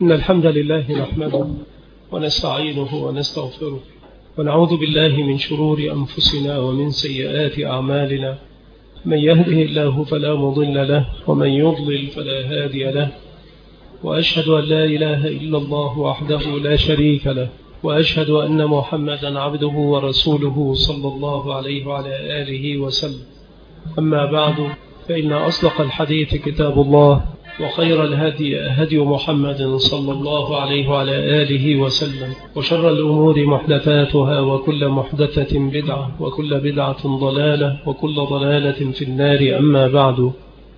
إن الحمد لله نحمده ونستعينه ونستغفره ونعوذ بالله من شرور أنفسنا ومن سيئات أعمالنا. من يهده الله فلا مضل له ومن يضلل فلا هادي له، وأشهد أن لا إله إلا الله وحده لا شريك له، وأشهد أن محمدا عبده ورسوله صلى الله عليه وعلى آله وسلم. أما بعد، فإن أصدق الحديث كتاب الله، وخير الهدي هدي محمد صلى الله عليه وعلى آله وسلم، وشر الأمور محدثاتها، وكل محدثة بدعة، وكل بدعة ضلالة، وكل ضلالة في النار. أما بعد،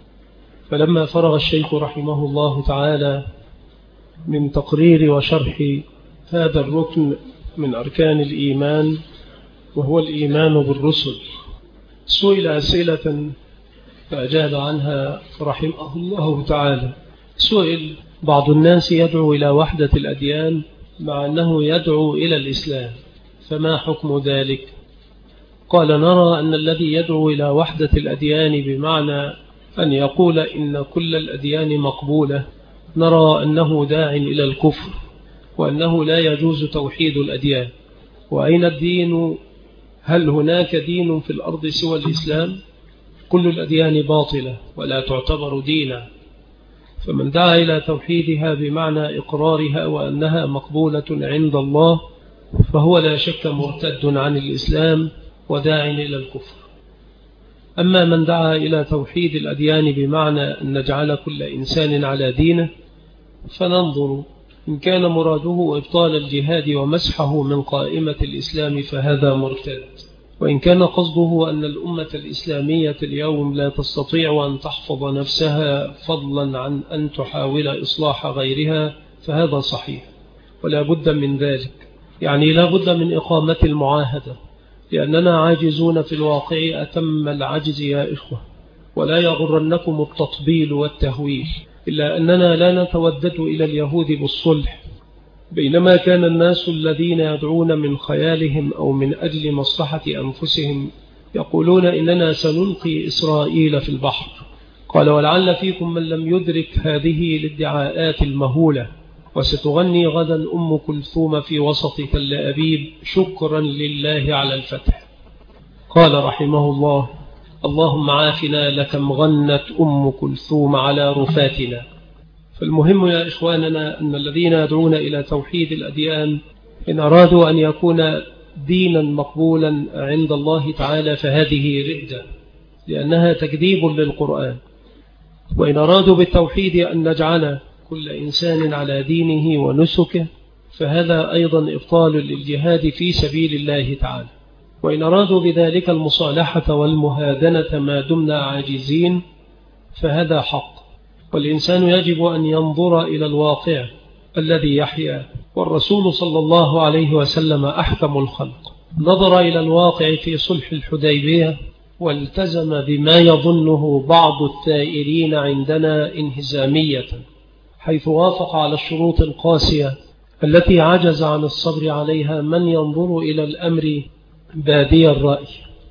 فلما فرغ الشيخ رحمه الله تعالى من تقرير وشرح هذا الركن من أركان الإيمان، وهو الإيمان بالرسل، سئل أسئلة فأجاب عنها رحمه الله تعالى. سئل: بعض الناس يدعو إلى وحدة الأديان مع أنه يدعو إلى الإسلام، فما حكم ذلك؟ قال: نرى أن الذي يدعو إلى وحدة الأديان بمعنى أن يقول إن كل الأديان مقبولة، نرى أنه داع إلى الكفر، وأنه لا يجوز توحيد الأديان. وأين الدين؟ هل هناك دين في الأرض سوى الإسلام؟ كل الأديان باطلة ولا تعتبر دينا، فمن دعا إلى توحيدها بمعنى إقرارها وأنها مقبولة عند الله فهو لا شك مرتد عن الإسلام وداع إلى الكفر. أما من دعا إلى توحيد الأديان بمعنى أن نجعل كل إنسان على دينه، فننظر إن كان مراده إبطال الجهاد ومسحه من قائمة الإسلام فهذا مرتد، وإن كان قصده أن الأمة الإسلامية اليوم لا تستطيع أن تحفظ نفسها فضلا عن أن تحاول إصلاح غيرها فهذا صحيح، ولا بد من ذلك. يعني لا بد من إقامة المعاهدة، لأننا عاجزون في الواقع أتم العجز يا إخوة، ولا يغرنكم التطبيل والتهويل، إلا أننا لا نتودد إلى اليهود بالصلح، بينما كان الناس الذين يدعون من خيالهم أو من أجل مصلحة أنفسهم يقولون إننا سنلقي إسرائيل في البحر. قال: ولعل فيكم من لم يدرك هذه الادعاءات المهولة، وستغني غدا أم كلثوم في وسط تل أبيب شكرا لله على الفتح. قال رحمه الله: اللهم عافنا لكم غنت أم كلثوم على رفاتنا. فالمهم يا إخواننا أن الذين يدعون إلى توحيد الأديان إن أرادوا أن يكون دينا مقبولا عند الله تعالى فهذه ردة، لأنها تكذيب للقرآن. وإن أرادوا بالتوحيد أن نجعل كل إنسان على دينه ونسكه فهذا أيضا إبطال للجهاد في سبيل الله تعالى. وإن أرادوا بذلك المصالحة والمهادنة ما دمنا عاجزين فهذا حق. والإنسان يجب أن ينظر إلى الواقع الذي يحيا، والرسول صلى الله عليه وسلم أحكم الخلق نظر إلى الواقع في صلح الحديبية والتزم بما يظنه بعض الثائرين عندنا انهزامية، حيث وافق على الشروط القاسية التي عجز عن الصبر عليها من ينظر إلى الأمر بادي الرأي.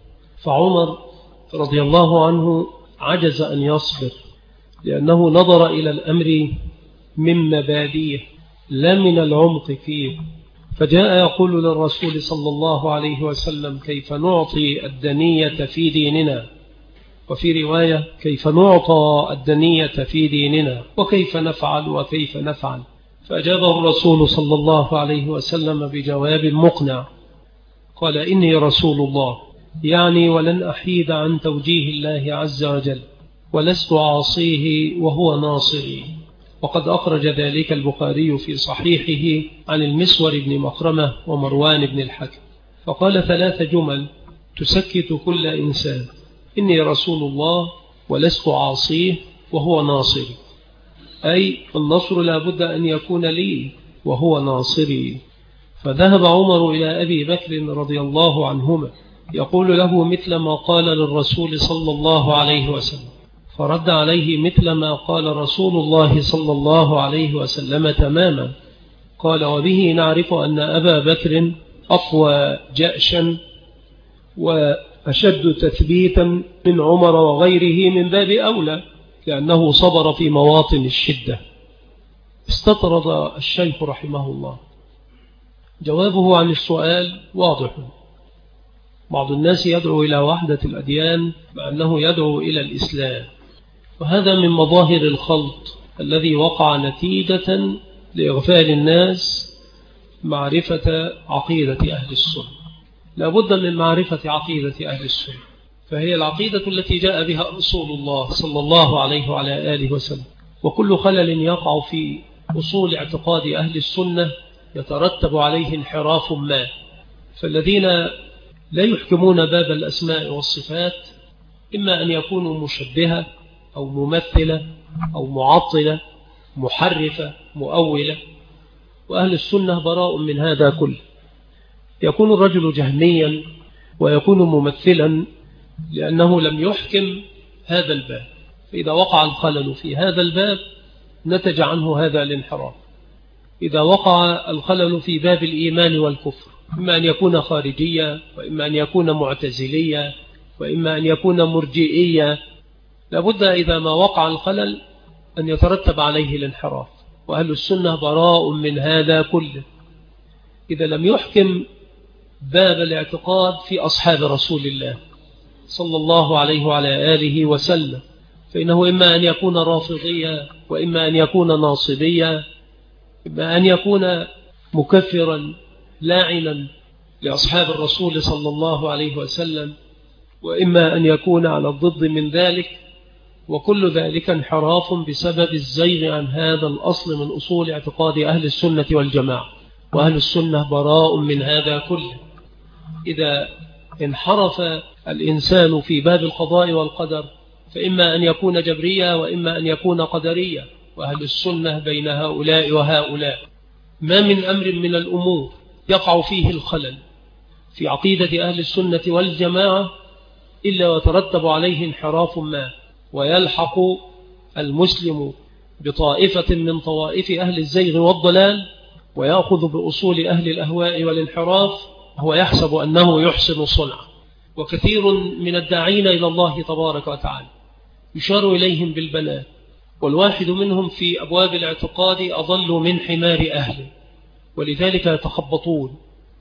فعمر رضي الله عنه عجز أن يصبر، لأنه نظر إلى الأمر من مبادئه لا من العمق فيه، فجاء يقول للرسول صلى الله عليه وسلم: كيف نعطي الدنية في ديننا؟ وفي رواية: كيف نعطى الدنية في ديننا؟ وكيف نفعل وكيف نفعل؟ فأجابه الرسول صلى الله عليه وسلم بجواب مقنع، قال: إني رسول الله، يعني ولن أحيد عن توجيه الله عز وجل، ولست عاصيه وهو ناصري. وقد أخرج ذلك البخاري في صحيحه عن المسور بن مخرمة ومروان بن الحكم، فقال 3 جمل تسكت كل إنسان: إني رسول الله ولست عاصيه وهو ناصري، أي النصر لا بد أن يكون لي وهو ناصري. فذهب عمر إلى أبي بكر رضي الله عنهما يقول له مثل ما قال للرسول صلى الله عليه وسلم، فرد عليه مثل ما قال رسول الله صلى الله عليه وسلم تماما. قال: وبه نعرف أن أبا بكر أقوى جأشا وأشد تثبيتا من عمر وغيره من باب أولى، لأنه صبر في مواطن الشدة. استطرد الشيخ رحمه الله. جوابه عن السؤال واضح. بعض الناس يدعو إلى وحدة الأديان بأنه يدعو إلى الإسلام، وهذا من مظاهر الخلط الذي وقع نتيجة لإغفال الناس معرفة عقيدة أهل السنة. لا بد من معرفة عقيدة أهل السنة، فهي العقيدة التي جاء بها رسول الله صلى الله عليه وعلى آله وسلم. وكل خلل يقع في أصول اعتقاد أهل السنة يترتب عليه انحراف ما. فالذين لا يحكمون باب الأسماء والصفات إما أن يكونوا مشبهة أو ممثلة أو معطلة محرفة مؤولة، وأهل السنة براء من هذا كله. يكون الرجل جهميا ويكون ممثلا لأنه لم يحكم هذا الباب، فإذا وقع الخلل في هذا الباب نتج عنه هذا الانحراف. إذا وقع الخلل في باب الإيمان والكفر، إما أن يكون خارجيا وإما أن يكون معتزليا وإما أن يكون مرجئيا، لابد إذا ما وقع الخلل أن يترتب عليه الانحراف، وأهل السنة براء من هذا كله. إذا لم يحكم باب الاعتقاد في أصحاب رسول الله صلى الله عليه وعلى آله وسلم، فإنه إما أن يكون رافضيا وإما أن يكون ناصبيا، إما أن يكون مكفرا لاعنا لأصحاب الرسول صلى الله عليه وسلم، وإما أن يكون على الضد من ذلك. وكل ذلك انحراف بسبب الزيغ عن هذا الأصل من أصول اعتقاد أهل السنة والجماعة، وأهل السنة براء من هذا كله. إذا انحرف الإنسان في باب القضاء والقدر فإما أن يكون جبريا وإما أن يكون قدريا، وأهل السنة بين هؤلاء وهؤلاء. ما من أمر من الأمور يقع فيه الخلل في عقيدة أهل السنة والجماعة إلا وترتب عليه انحراف ما، ويلحق المسلم بطائفة من طوائف أهل الزيغ والضلال ويأخذ بأصول أهل الأهواء والانحراف، هو يحسب أنه يحسن صنعا. وكثير من الداعين إلى الله تبارك وتعالى يشار إليهم بالبنات، والواحد منهم في أبواب الاعتقاد أضل من حمار أهله، ولذلك يتخبطون،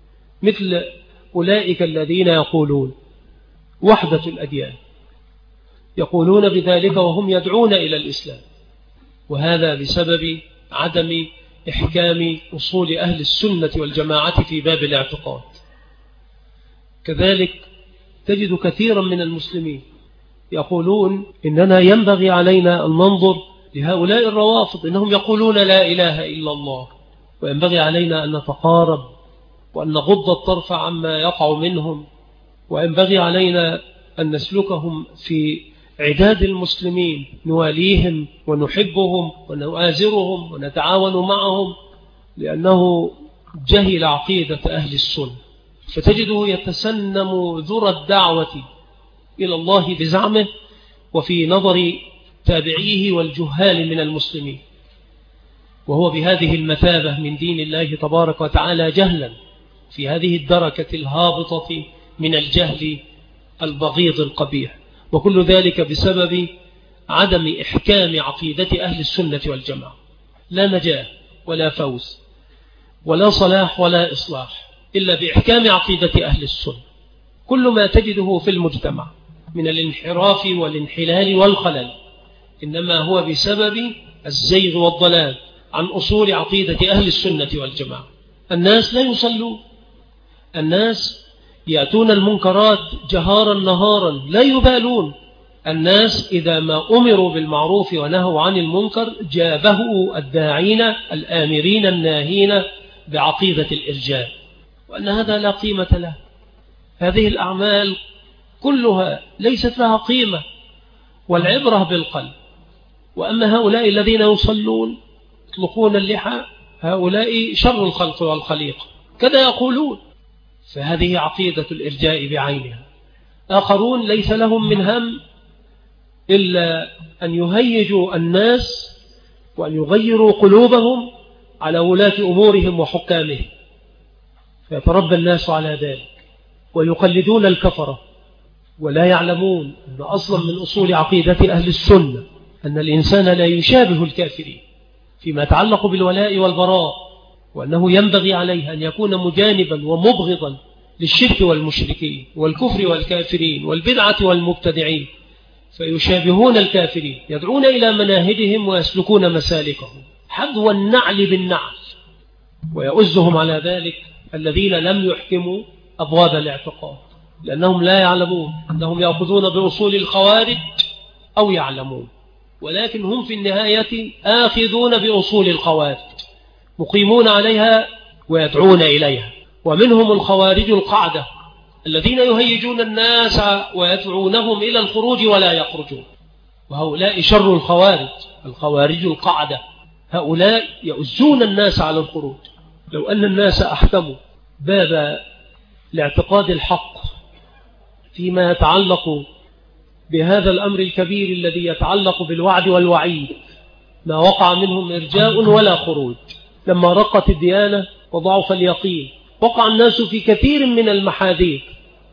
مثل أولئك الذين يقولون وحدة الأديان، يقولون بذلك وهم يدعون إلى الإسلام، وهذا بسبب عدم إحكام أصول أهل السنة والجماعة في باب الاعتقاد. كذلك تجد كثيرا من المسلمين يقولون إننا ينبغي علينا أن ننظر لهؤلاء الروافض، إنهم يقولون لا إله إلا الله، وينبغي علينا أن نتقارب وأن نغض الطرف عما يقع منهم، وينبغي علينا أن نسلكهم في عداد المسلمين، نواليهم ونحبهم ونؤازرهم ونتعاون معهم، لأنه جهل عقيدة أهل السنة. فتجده يتسنم ذرى الدعوة إلى الله بزعمه وفي نظر تابعيه والجهال من المسلمين، وهو بهذه المثابة من دين الله تبارك وتعالى جهلا، في هذه الدركة الهابطة من الجهل البغيض القبيح. وكل ذلك بسبب عدم إحكام عقيدة أهل السنة والجماعة. لا نجاة ولا فوز ولا صلاح ولا إصلاح إلا بإحكام عقيدة أهل السنة. كل ما تجده في المجتمع من الانحراف والانحلال والخلل إنما هو بسبب الزيغ والضلال عن أصول عقيدة أهل السنة والجماعة. الناس لا يصلون، الناس يأتون المنكرات جهارا نهارا لا يبالون، الناس إذا ما أمروا بالمعروف ونهوا عن المنكر جابه الداعين الآمرين الناهين بعقيدة الإرجاء، وأن هذا لا قيمة له. هذه الأعمال كلها ليست لها قيمة، والعبرة بالقلب. وأما هؤلاء الذين يصلون يطلقون اللحى، هؤلاء شر الخلق والخليقة كذا يقولون، فهذه عقيدة الإرجاء بعينها. آخرون ليس لهم من هم إلا أن يهيجوا الناس وأن يغيروا قلوبهم على ولاة أمورهم وحكامهم، فيتربى الناس على ذلك ويقلدون الكفرة، ولا يعلمون أن أصلا من أصول عقيدة أهل السنة أن الإنسان لا يشابه الكافرين، فيما يتعلق بالولاء والبراء، وأنه ينبغي عليه أن يكون مجانبا ومبغضا للشرك والمشركين والكفر والكافرين والبدعة والمبتدعين، فيشابهون الكافرين، يدعون إلى مناهجهم ويسلكون مسالكهم حذو النعل بالنعل، ويؤزهم على ذلك الذين لم يحكموا أبواب الاعتقاد، لأنهم لا يعلمون أنهم يأخذون بأصول الخوارج أو يعلمون، ولكن هم في النهاية آخذون بأصول الخوارج مقيمون عليها ويدعون إليها. ومنهم الخوارج القعدة الذين يهيجون الناس ويدعونهم إلى الخروج ولا يخرجون، وهؤلاء شر الخوارج. الخوارج القعدة هؤلاء يؤزون الناس على الخروج. لو أن الناس أحكموا باب الاعتقاد الحق فيما يتعلق بهذا الأمر الكبير الذي يتعلق بالوعد والوعيد، ما وقع منهم إرجاء ولا خروج. لما رقت الديانة وضعف اليقين وقع الناس في كثير من المحاذير.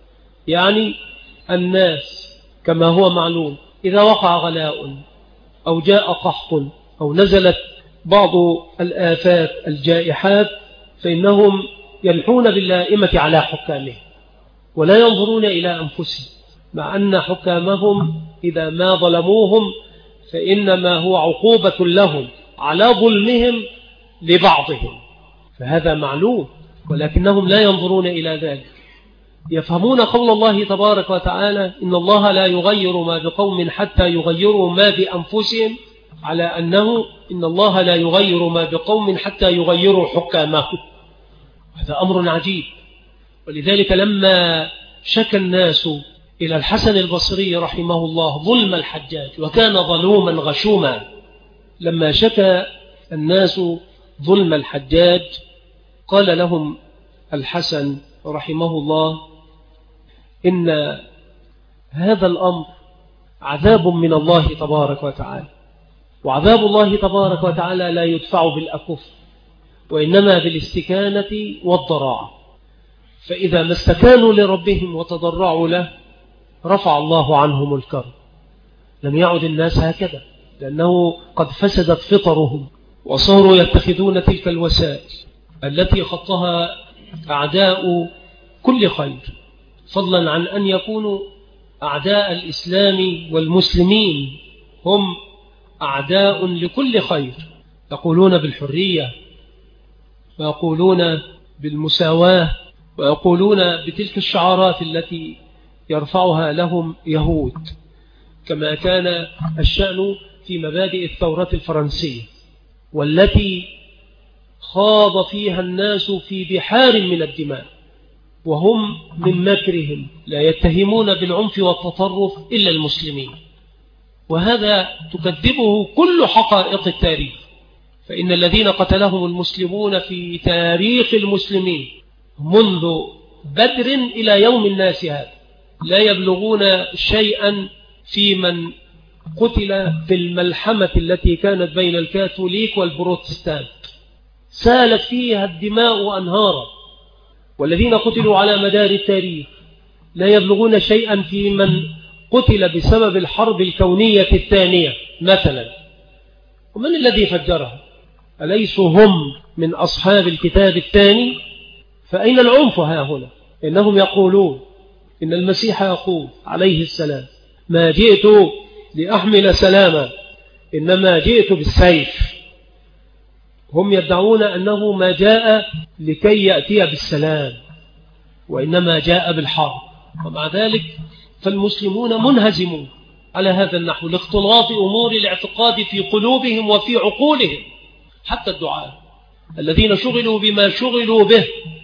يعني الناس كما هو معلوم إذا وقع غلاء أو جاء قحط أو نزلت بعض الآفات الجائحات فإنهم يلحون باللائمة على حكامهم ولا ينظرون إلى أنفسهم، مع أن حكامهم إذا ما ظلموهم فإنما هو عقوبة لهم على ظلمهم لبعضهم، فهذا معلوم، ولكنهم لا ينظرون إلى ذلك. يفهمون قول الله تبارك وتعالى إن الله لا يغير ما بقوم حتى يغيروا ما بأنفسهم، على أنه إن الله لا يغير ما بقوم حتى يغيروا حكامهم. هذا أمر عجيب. ولذلك لما شكى الناس إلى الحسن البصري رحمه الله ظلم الحجاج وكان ظلوما غشوما، لما شكى الناس ظلم الحجاج قال لهم الحسن رحمه الله إن هذا الأمر عذاب من الله تبارك وتعالى، وعذاب الله تبارك وتعالى لا يدفع بالأكف وإنما بالاستكانة والضراعة، فإذا ما استكانوا لربهم وتضرعوا له رفع الله عنهم الكرب. لم يعد الناس هكذا، لأنه قد فسدت فطرهم وصاروا يتخذون تلك الوسائل التي خطها أعداء كل خير، فضلا عن أن يكونوا أعداء الإسلام والمسلمين هم أعداء لكل خير، يقولون بالحرية ويقولون بالمساواة ويقولون بتلك الشعارات التي يرفعها لهم يهود، كما كان الشأن في مبادئ الثورة الفرنسية والتي خاض فيها الناس في بحار من الدماء، وهم من مكرهم لا يتهمون بالعنف والتطرف إلا المسلمين، وهذا تكذبه كل حقائق التاريخ، فإن الذين قتلهم المسلمون في تاريخ المسلمين منذ بدر إلى يوم الناس هذا لا يبلغون شيئا في من قتل في الملحمة التي كانت بين الكاثوليك والبروتستانت، سالت فيها الدماء أنهارا، والذين قتلوا على مدار التاريخ لا يبلغون شيئا في من قتل بسبب الحرب الكونية الثانية مثلا. ومن الذي فجرها؟ أليسوا هم من أصحاب الكتاب الثاني؟ فأين العنف ها هنا؟ إنهم يقولون إن المسيح يقول عليه السلام ما جئت لأحمل سلاما إنما جئت بالسيف. هم يدعون أنه ما جاء لكي يأتي بالسلام وإنما جاء بالحرب، ومع ذلك فالمسلمون منهزمون على هذا النحو لاختلاط أمور الاعتقاد في قلوبهم وفي عقولهم. حتى الدعاء الذين شغلوا بما شغلوا به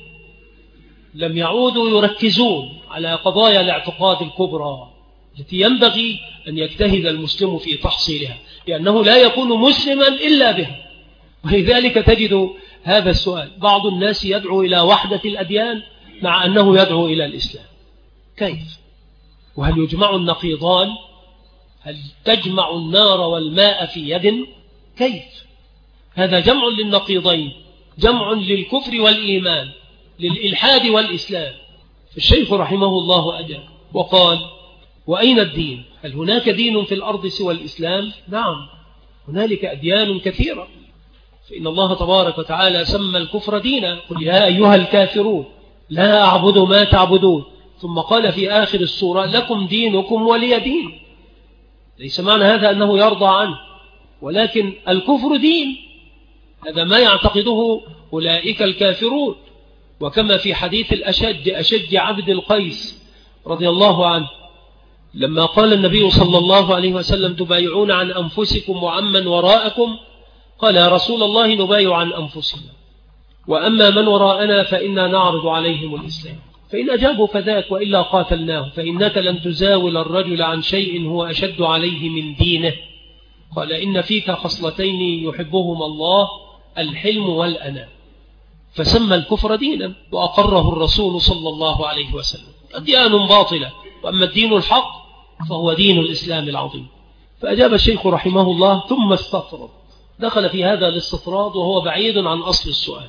لم يعودوا يركزون على قضايا الاعتقاد الكبرى التي ينبغي أن يجتهد المسلم في تحصيلها، لأنه لا يكون مسلما إلا بها. ولذلك تجد هذا السؤال: بعض الناس يدعو إلى وحدة الأديان مع أنه يدعو إلى الإسلام، كيف؟ وهل يجمع النقيضان؟ هل تجمع النار والماء في يد؟ كيف؟ هذا جمع للنقيضين، جمع للكفر والإيمان، للإلحاد والإسلام. الشيخ رحمه الله أجاب وقال: وأين الدين؟ هل هناك دين في الأرض سوى الإسلام؟ نعم، هنالك أديان كثيرة، فإن الله تبارك وتعالى سمى الكفر دينا، قل يا أيها الكافرون لا أعبد ما تعبدون، ثم قال في آخر السورة لكم دينكم ولي دين. ليس معنى هذا أنه يرضى عنه، ولكن الكفر دين، هذا ما يعتقده أولئك الكافرون. وكما في حديث أشج عبد القيس رضي الله عنه لما قال النبي صلى الله عليه وسلم تبايعون عن أنفسكم وعمن وراءكم، قال يا رسول الله نبايع عن أنفسنا، وأما من وراءنا فإنا نعرض عليهم الإسلام، فإن أجابوا فذاك وإلا قاتلناه، فإنك لن تزاول الرجل عن شيء هو أشد عليه من دينه. قال إن فيك خصلتين يحبهما الله، الحلم والأناة. فسمى الكفر دينا وأقره الرسول صلى الله عليه وسلم. أديان باطلة، وأما الدين الحق فهو دين الإسلام العظيم. فأجاب الشيخ رحمه الله ثم استطرد، دخل في هذا الاستطراد وهو بعيد عن أصل السؤال.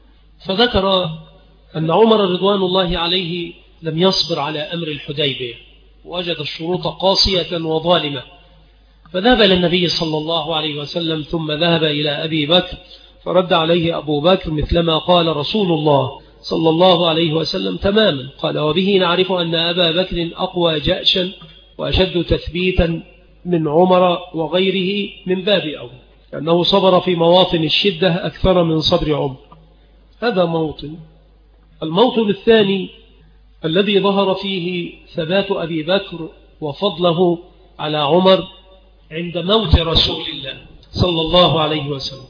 فذكر أن عمر رضوان الله عليه لم يصبر على أمر الحديبية، وجد الشروط قاسية وظالمة، فذهب إلى النبي صلى الله عليه وسلم، ثم ذهب إلى أبي بكر فرد عليه أبو بكر مثلما قال رسول الله صلى الله عليه وسلم تماما. قال وبه نعرف أن أبا بكر أقوى جأشا وأشد تثبيتا من عمر وغيره من باب أول، لأنه صبر في مواطن الشدة أكثر من صبر عمر. هذا موطن. الموطن الثاني الذي ظهر فيه ثبات أبي بكر وفضله على عمر عند موت رسول الله صلى الله عليه وسلم.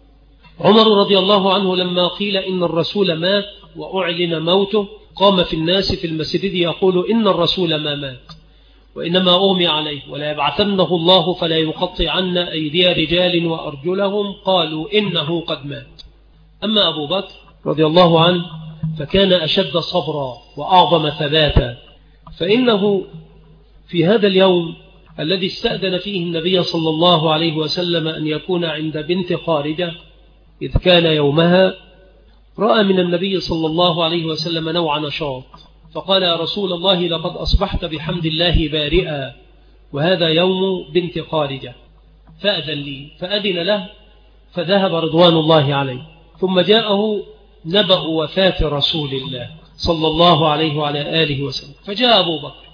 عمر رضي الله عنه لما قيل إن الرسول مات وأعلن موته، قام في الناس في المسجد يقول إن الرسول ما مات وإنما أغمي عليه، ولا يبعثنه الله فلا يقطعن أيدي رجال وأرجلهم، قالوا إنه قد مات. أما أبو بكر رضي الله عنه فكان أشد صبرا وأعظم ثباتا، فإنه في هذا اليوم الذي استأذن فيه النبي صلى الله عليه وسلم أن يكون عند بنت خارجة إذ كان يومها، رأى من النبي صلى الله عليه وسلم نوع نشاط، فقال يا رسول الله لقد أصبحت بحمد الله بارئا، وهذا يوم بنت خارجة، فأذن لي. فأذن له فذهب رضوان الله عليه. ثم جاءه نبأ وفاة رسول الله صلى الله عليه وعلى آله وسلم، فجاء أبو بكر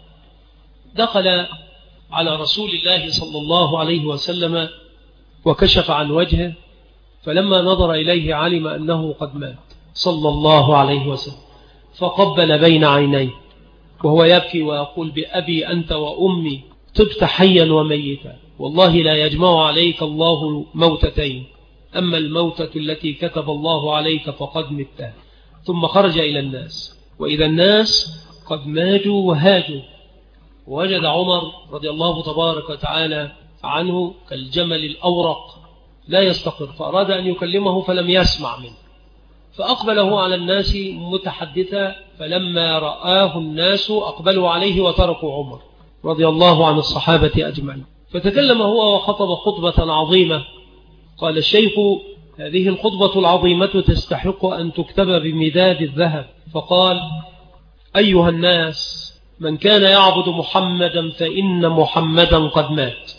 دخل على رسول الله صلى الله عليه وسلم وكشف عن وجهه، فلما نظر إليه علم أنه قد مات صلى الله عليه وسلم، فقبل بين عينيه وهو يبكي ويقول بأبي أنت وأمي تبت حيا وميتا، والله لا يجمع عليك الله موتتين، أما الموتة التي كتب الله عليك فقد متها. ثم خرج إلى الناس، وإذا الناس قد ماجوا وهاجوا، ووجد عمر رضي الله تبارك وتعالى عنه كالجمل الأورق لا يستقر، فأراد أن يكلمه فلم يسمع منه، فأقبله على الناس متحدثا، فلما رآه الناس أقبلوا عليه وتركوا عمر رضي الله عن الصحابة أجمعين. فتكلم هو وخطب خطبة عظيمة. قال الشيخ هذه الخطبة العظيمة تستحق أن تكتب بمداد الذهب، فقال أيها الناس من كان يعبد محمدا فإن محمدا قد مات،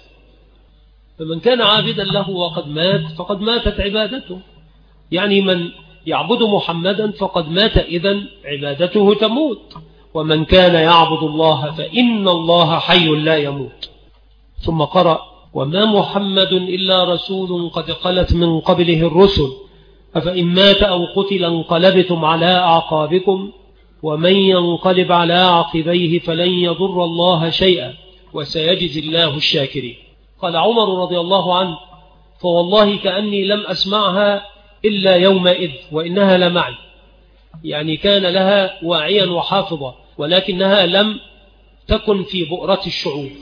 فمن كان عابدا له وقد مات فقد ماتت عبادته، يعني من يعبد محمدا فقد مات، إذن عبادته تموت، ومن كان يعبد الله فإن الله حي لا يموت. ثم قرأ وما محمد إلا رسول قد خلت من قبله الرسل أفإن مات أو قتل انقلبتم على أعقابكم ومن ينقلب على عقبيه فلن يضر الله شيئا وسيجزي الله الشاكرين. قال عمر رضي الله عنه فوالله كأني لم أسمعها إلا يومئذ وإنها لمعي، يعني كان لها واعيا وحافظا، ولكنها لم تكن في بؤرة الشعوب.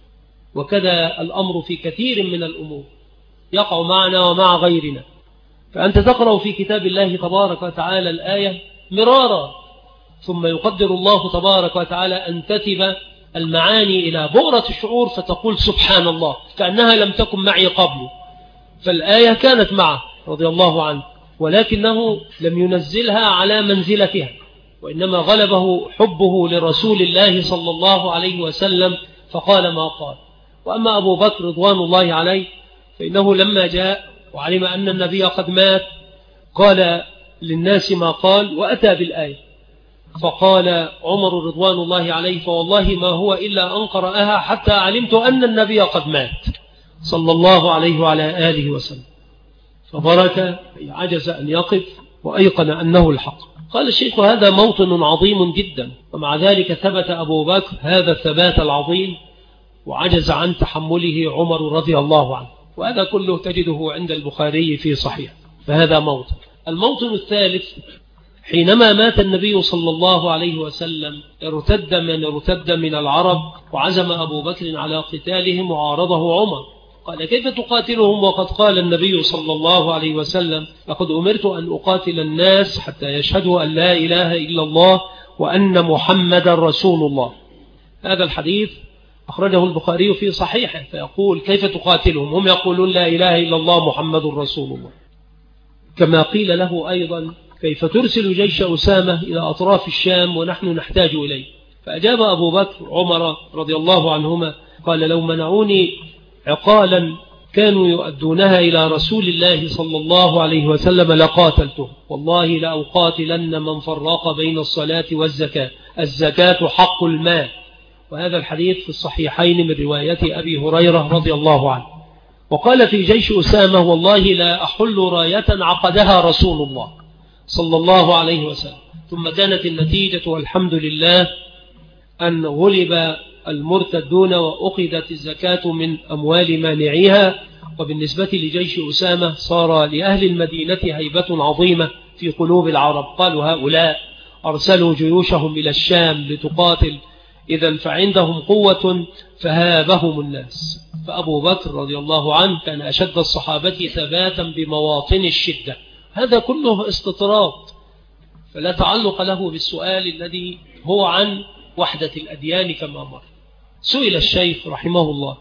وكذا الأمر في كثير من الأمور يقع معنا ومع غيرنا، فأنت تقرأ في كتاب الله تبارك وتعالى الآية مرارا، ثم يقدر الله تبارك وتعالى أن تتب المعاني إلى بؤرة الشعور، فتقول سبحان الله كأنها لم تكن معي قبل. فالآية كانت معه رضي الله عنه، ولكنه لم ينزلها على منزلتها، وإنما غلبه حبه لرسول الله صلى الله عليه وسلم فقال ما قال. وأما أبو بكر رضوان الله عليه فإنه لما جاء وعلم أن النبي قد مات قال للناس ما قال وأتى بالآية. فقال عمر رضوان الله عليه فوالله ما هو إلا أن قرأها حتى علمت أن النبي قد مات صلى الله عليه وعلى آله وسلم، فبرك عجز أن يقف وأيقن أنه الحق. قال الشيخ هذا موطن عظيم جدا، ومع ذلك ثبت أبو بكر هذا الثبات العظيم وعجز عن تحمله عمر رضي الله عنه، وهذا كله تجده عند البخاري في صحيح. فهذا موطن. الموطن الثالث حينما مات النبي صلى الله عليه وسلم ارتد من العرب، وعزم أبو بكر على قتالهم وعارضه عمر. قال كيف تقاتلهم وقد قال النبي صلى الله عليه وسلم لقد أمرت أن أقاتل الناس حتى يشهدوا أن لا إله إلا الله وأن محمد رسول الله. هذا الحديث أخرجه البخاري في صحيحه، فيقول كيف تقاتلهم هم يقولون لا إله إلا الله محمد رسول الله. كما قيل له أيضا كيف ترسل جيش أسامة إلى أطراف الشام ونحن نحتاج إليه؟ فأجاب أبو بكر عمر رضي الله عنهما قال لو منعوني عقالا كانوا يؤدونها إلى رسول الله صلى الله عليه وسلم لقاتلته، والله لأقاتلن من فرق بين الصلاة والزكاة، الزكاة حق المال. وهذا الحديث في الصحيحين من رواية أبي هريرة رضي الله عنه. وقال في جيش أسامة والله لا أحل راية عقدها رسول الله صلى الله عليه وسلم. ثم كانت النتيجة والحمد لله أن غلب المرتدون وأخذت الزكاة من أموال مانعيها. وبالنسبة لجيش أسامة صار لأهل المدينة هيبة عظيمة في قلوب العرب، قالوا هؤلاء أرسلوا جيوشهم إلى الشام لتقاتل، إذن فعندهم قوة فهابهم الناس. فأبو بكر رضي الله عنه كان أشد الصحابة ثباتا بمواطن الشدة. هذا كله استطراد، فلا تعلق له بالسؤال الذي هو عن وحدة الأديان كما مر. سئل الشيخ رحمه الله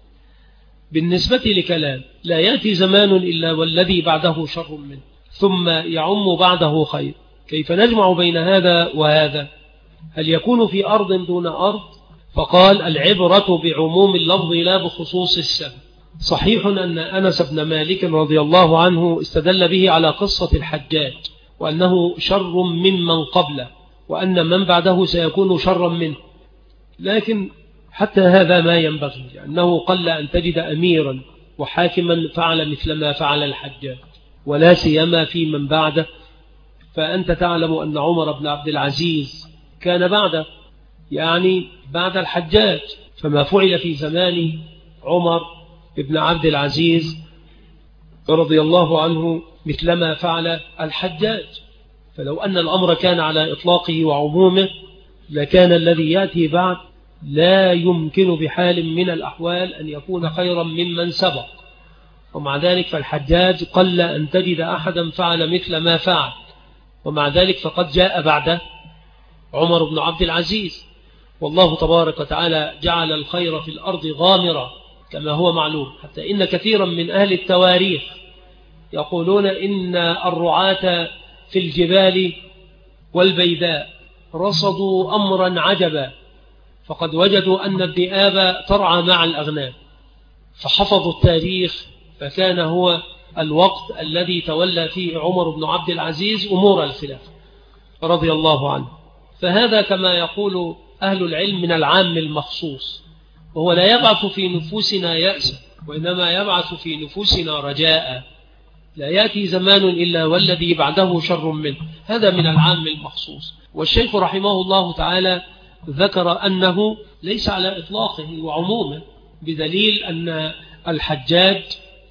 بالنسبة لكلام لا يأتي زمان إلا والذي بعده شر منه ثم يعم بعده خير، كيف نجمع بين هذا وهذا؟ هل يكون في أرض دون أرض؟ فقال العبرة بعموم اللفظ لا بخصوص السبب. صحيح أن أنس بن مالك رضي الله عنه استدل به على قصة الحجاج وأنه شر ممن قبله وأن من بعده سيكون شرا منه، لكن حتى هذا ما ينبغي، لأنه قل أن تجد أميرا وحاكما فعل مثل ما فعل الحجاج، ولا سيما في من بعده. فأنت تعلم أن عمر بن عبد العزيز كان بعد بعد الحجاج، فما فعل في زمان عمر بن عبد العزيز رضي الله عنه مثلما فعل الحجاج. فلو أن الأمر كان على إطلاقه وعمومه لكان الذي يأتي بعد لا يمكن بحال من الأحوال أن يكون خيرا ممن سبق. ومع ذلك فالحجاج قل أن تجد أحدا فعل مثل ما فعل، ومع ذلك فقد جاء بعد عمر بن عبد العزيز. والله تبارك وتعالى جعل الخير في الأرض غامرة كما هو معلوم، حتى إن كثيرا من أهل التواريخ يقولون إن الرعاة في الجبال والبيداء رصدوا أمرا عجبا، فقد وجدوا أن الذئاب ترعى مع الأغنام، فحفظوا التاريخ، فكان هو الوقت الذي تولى فيه عمر بن عبد العزيز أمور الخلافة رضي الله عنه. فهذا كما يقول أهل العلم من العام المخصوص، وهو لا يبعث في نفوسنا يأسا وإنما يبعث في نفوسنا رجاء. لا يأتي زمان إلا والذي بعده شر منه، هذا من العام المخصوص. والشيخ رحمه الله تعالى ذكر أنه ليس على إطلاقه وعمومه، بدليل أن الحجاج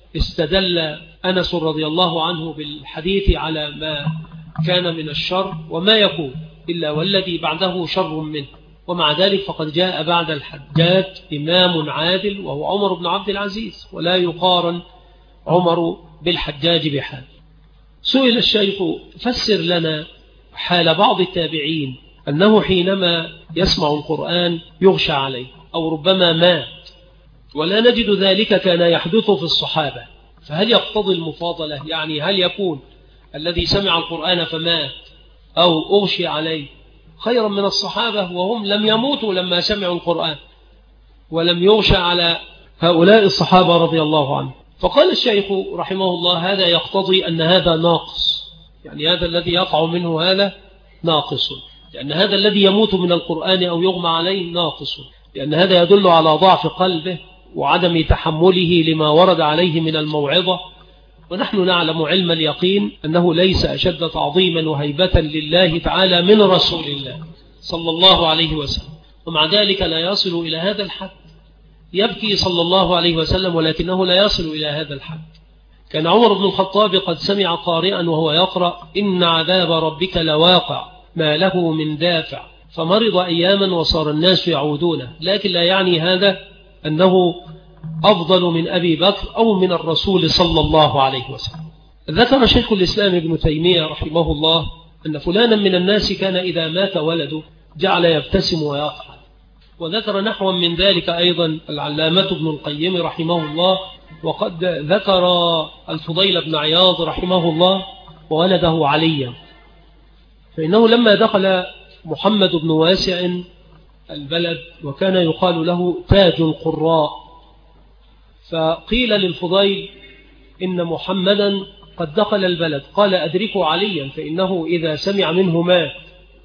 استدل أنس رضي الله عنه بالحديث على ما كان من الشر وما يكون إلا والذي بعده شر منه، ومع ذلك فقد جاء بعد الحجاج إمام عادل وهو عمر بن عبد العزيز، ولا يقارن عمر بالحجاج بحال. سئل الشيخ فسر لنا حال بعض التابعين أنه حينما يسمع القرآن يغشى عليه أو ربما مات، ولا نجد ذلك كان يحدث في الصحابة، فهل يقتضي المفاضلة؟ هل يكون الذي سمع القرآن فمات أو أغشي عليه خيرا من الصحابة وهم لم يموتوا لما سمعوا القرآن ولم يغشى على هؤلاء الصحابة رضي الله عنهم؟ فقال الشيخ رحمه الله هذا يقتضي أن هذا ناقص، يعني هذا الذي يقع منه هذا ناقص، لأن هذا الذي يموت من القرآن أو يغمى عليه ناقص، لأن هذا يدل على ضعف قلبه وعدم تحمله لما ورد عليه من الموعظة. ونحن نعلم علم اليقين أنه ليس أشد تعظيما وهيبة لله تعالى من رسول الله صلى الله عليه وسلم، ومع ذلك لا يصل إلى هذا الحد. يبكي صلى الله عليه وسلم ولكنه لا يصل إلى هذا الحد. كان عمر بن الخطاب قد سمع قارئا وهو يقرأ إن عذاب ربك لواقع ما له من دافع، فمرض أياما وصار الناس يعودونه، لكن لا يعني هذا أنه أفضل من أبي بكر أو من الرسول صلى الله عليه وسلم. ذكر شيخ الإسلام ابن تيمية رحمه الله أن فلانا من الناس كان إذا مات ولده جعل يبتسم ويضحك، وذكر نحوا من ذلك أيضا العلامة ابن القيم رحمه الله، وقد ذكر الفضيل بن عياض رحمه الله وولده عليا، فإنه لما دخل محمد بن واسع البلد وكان يقال له تاج القراء، فقيل للفضيل إن محمدا قد دخل البلد، قال أدركوا عليا فإنه إذا سمع منه مات،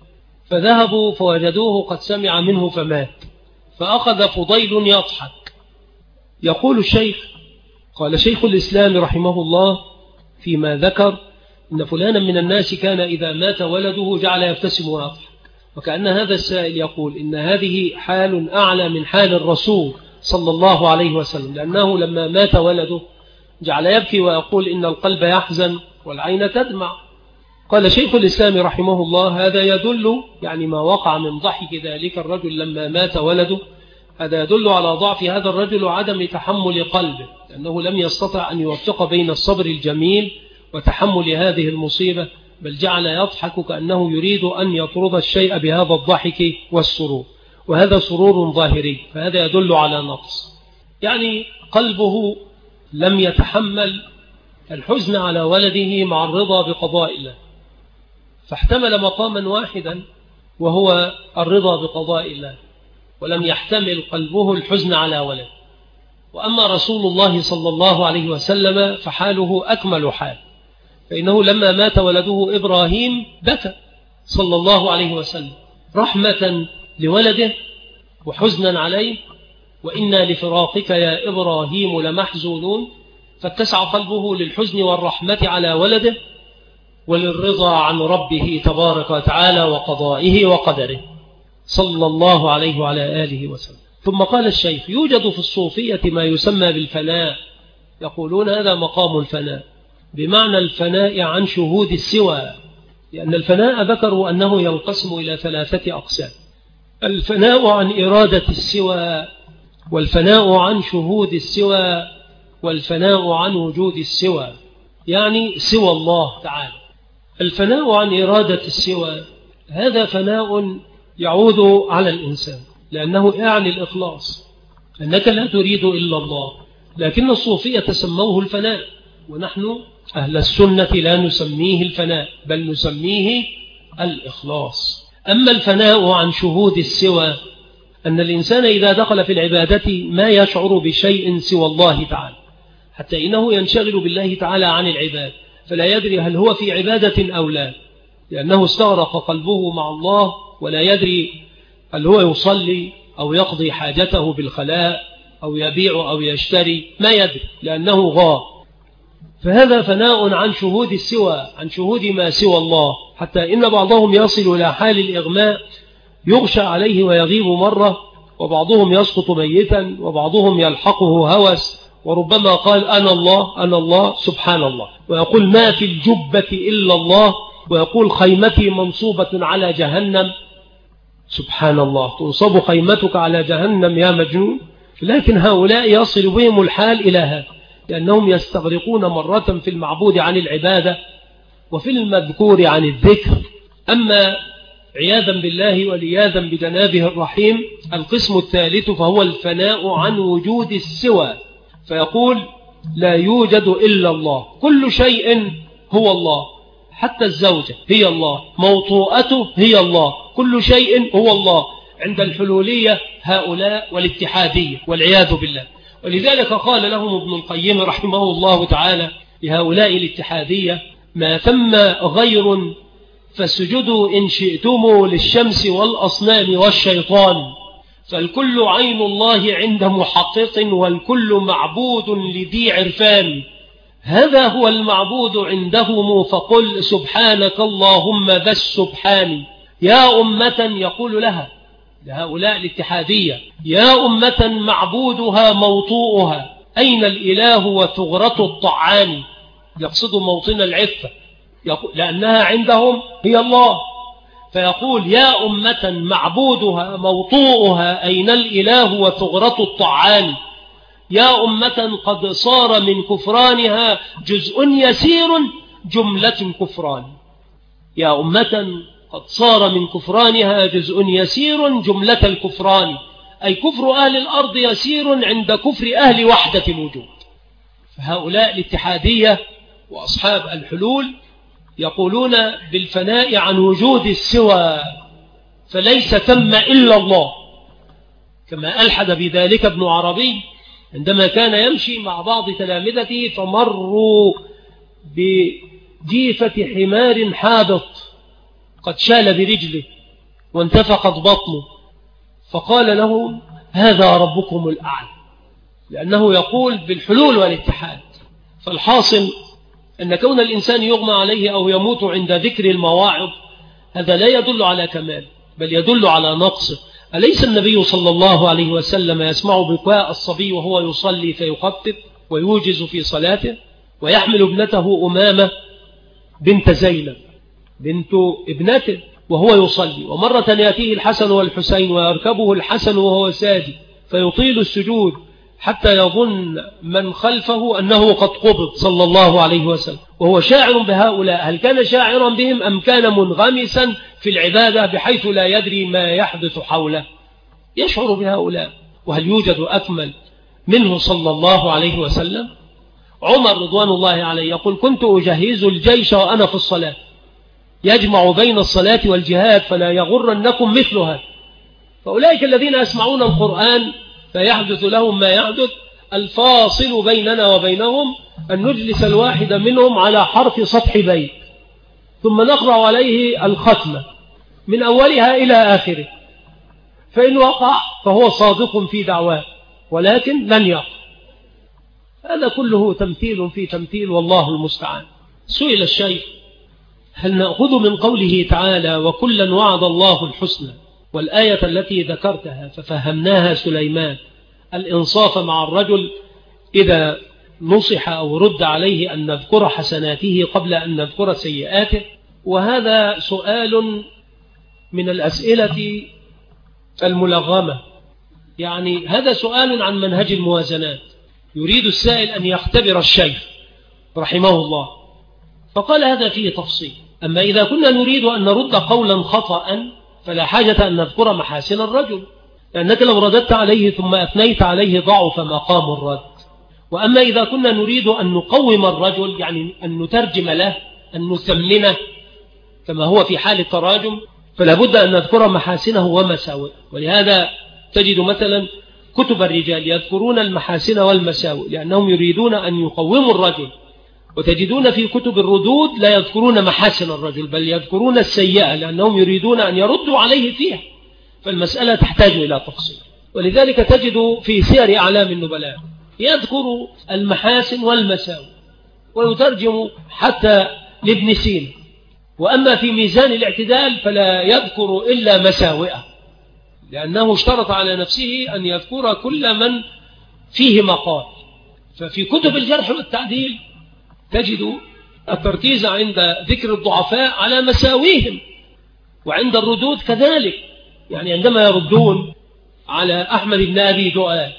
فذهبوا فوجدوه قد سمع منه فمات، فأخذ فضيل يضحك. يقول الشيخ قال شيخ الإسلام رحمه الله فيما ذكر إن فلانا من الناس كان إذا مات ولده جعل يبتسم ويضحك، وكأن هذا السائل يقول إن هذه حال أعلى من حال الرسول صلى الله عليه وسلم، لأنه لما مات ولده جعل يبكي ويقول إن القلب يحزن والعين تدمع. قال شيخ الإسلام رحمه الله هذا يدل، يعني ما وقع من ضحك ذلك الرجل لما مات ولده، هذا يدل على ضعف هذا الرجل وعدم تحمل قلبه، لأنه لم يستطع أن يوفق بين الصبر الجميل وتحمل هذه المصيبة، بل جعل يضحك كأنه يريد أن يطرد الشيء بهذا الضحك والسرور، وهذا سرور ظاهري، فهذا يدل على نقص، يعني قلبه لم يتحمل الحزن على ولده مع الرضا بقضاء الله، فاحتمل مقاما واحدا وهو الرضا بقضاء الله، ولم يحتمل قلبه الحزن على ولده. وأما رسول الله صلى الله عليه وسلم فحاله أكمل حال، فإنه لما مات ولده إبراهيم بكى صلى الله عليه وسلم رحمة لولده وحزنا عليه، وإنا لفراقك يا إبراهيم لمحزونون، فاتسع قلبه للحزن والرحمة على ولده وللرضا عن ربه تبارك وتعالى وقضائه وقدره صلى الله عليه وعلى آله وسلم. ثم قال الشيخ يوجد في الصوفية ما يسمى بالفناء، يقولون هذا مقام الفناء، بمعنى الفناء عن شهود السوى، لأن الفناء ذكروا أنه ينقسم إلى 3 أقسام: الفناء عن إرادة السوى، والفناء عن شهود السوى، والفناء عن وجود السوى، يعني سوى الله تعالى. الفناء عن إرادة السوى هذا فناء يعود على الإنسان، لأنه يعني الإخلاص، أنك لا تريد إلا الله، لكن الصوفية سموه الفناء، ونحن أهل السنة لا نسميه الفناء بل نسميه الإخلاص. أما الفناء عن شهود السوى أن الإنسان إذا دخل في العبادة ما يشعر بشيء سوى الله تعالى، حتى إنه ينشغل بالله تعالى عن العباد، فلا يدري هل هو في عبادة أو لا، لأنه استغرق قلبه مع الله، ولا يدري هل هو يصلي أو يقضي حاجته بالخلاء أو يبيع أو يشتري، ما يدري لأنه غاب. فهذا فناء عن شهود السوى، عن شهود ما سوى الله، حتى إن بعضهم يصل إلى حال الإغماء، يغشى عليه ويغيب مرة، وبعضهم يسقط ميتا، وبعضهم يلحقه هوس، وربما قال أنا الله أنا الله سبحان الله، ويقول ما في الجبة إلا الله، ويقول خيمتي منصوبة على جهنم سبحان الله، تنصب خيمتك على جهنم يا مجنون. لكن هؤلاء يصل بهم الحال إلى هذا، لأنهم يستغرقون مرة في المعبود عن العبادة وفي المذكور عن الذكر. أما عياذا بالله ولياذا بجنابه الرحيم القسم الثالث فهو الفناء عن وجود السوى، فيقول لا يوجد إلا الله، كل شيء هو الله، حتى الزوجة هي الله، موطوءته هي الله، كل شيء هو الله. عند الحلولية هؤلاء والاتحادية والعياذ بالله، ولذلك قال لهم ابن القيم رحمه الله تعالى لهؤلاء الاتحادية: ما ثم غير فاسجدوا إن شئتم للشمس والأصنام والشيطان، فالكل عين الله عند محقق، والكل معبود لذي عرفان. هذا هو المعبود عندهم، فقل سبحانك اللهم ذا السبحان. يا أمة، يقول لها لهؤلاء الاتحادية: يا أمة معبودها موطوءها، أين الإله وثغرة الطعان؟ يقصد موطن العفة، لأنها عندهم هي الله، فيقول: يا أمة معبودها موطوءها، أين الإله وثغرة الطعان؟ يا أمة قد صار من كفرانها جزء يسير جملة كفران. يا أمة قد صار من كفرانها جزء يسير جملة الكفران، أي كفر أهل الأرض يسير عند كفر أهل وحدة الوجود. فهؤلاء الاتحادية وأصحاب الحلول يقولون بالفناء عن وجود السوى، فليس ثم إلا الله، كما ألحد بذلك ابن عربي عندما كان يمشي مع بعض تلامذته فمروا بجيفة حمار حابط قد شال برجله وانتفخت بطنه، فقال له: هذا ربكم الأعلى، لأنه يقول بالحلول والاتحاد. فالحاصل أن كون الإنسان يغمى عليه أو يموت عند ذكر المواعظ هذا لا يدل على كمال، بل يدل على نقصه. أليس النبي صلى الله عليه وسلم يسمع بكاء الصبي وهو يصلي فيخفف ويوجز في صلاته، ويحمل ابنته أمامة بنت زينب بنت ابنته وهو يصلي، ومرة يأتيه الحسن والحسين ويركبه الحسن وهو ساجد فيطيل السجود حتى يظن من خلفه أنه قد قبض صلى الله عليه وسلم، وهو شاعر بهؤلاء. هل كان شاعرا بهم أم كان منغمسا في العبادة بحيث لا يدري ما يحدث حوله؟ يشعر بهؤلاء. وهل يوجد أكمل منه صلى الله عليه وسلم؟ عمر رضوان الله عليه يقول: كنت أجهز الجيش وأنا في الصلاة، يجمع بين الصلاة والجهاد، فلا يغرنكم مثلها. فأولئك الذين يسمعون القرآن فيحدث لهم ما يحدث، الفاصل بيننا وبينهم أن نجلس الواحد منهم على حرف سطح بيت، ثم نقرأ عليه الختمة من أولها إلى آخره، فإن وقع فهو صادق في دعواه، ولكن لن يقع. هذا كله تمثيل في تمثيل، والله المستعان. سئل الشيخ: هل نأخذ من قوله تعالى وكلا وعد الله الحسنى والآية التي ذكرتها ففهمناها سليمان الإنصاف مع الرجل إذا نصح أو رد عليه أن نذكر حسناته قبل أن نذكر سيئاته؟ وهذا سؤال من الأسئلة الملغمة، يعني هذا سؤال عن منهج الموازنات، يريد السائل أن يختبر الشيخ رحمه الله، فقال هذا فيه تفصيل. أما إذا كنا نريد أن نرد قولا خطأ فلا حاجة أن نذكر محاسن الرجل، لأنك لو رددت عليه ثم أثنيت عليه ضعف مقام الرد. وأما إذا كنا نريد أن نقوم الرجل، يعني أن نترجم له، أن نثمنه كما هو في حال التراجم، فلا بد أن نذكر محاسنه ومساوئه. ولهذا تجد مثلا كتب الرجال يذكرون المحاسن والمساوئ لأنهم يريدون أن يقوموا الرجل، وتجدون في كتب الردود لا يذكرون محاسن الرجل بل يذكرون السيئة لأنهم يريدون أن يردوا عليه فيها. فالمسألة تحتاج إلى تفصيل. ولذلك تجد في سير أعلام النبلاء يذكر المحاسن والمساوئ ويترجم حتى لابن سينا. وأما في ميزان الاعتدال فلا يذكر إلا مساوئه، لأنه اشترط على نفسه أن يذكر كل من فيه مقال. ففي كتب الجرح والتعديل تجد التركيز عند ذكر الضعفاء على مساويهم، وعند الردود كذلك. يعني عندما يردون على أحمد بن أبي دؤاد،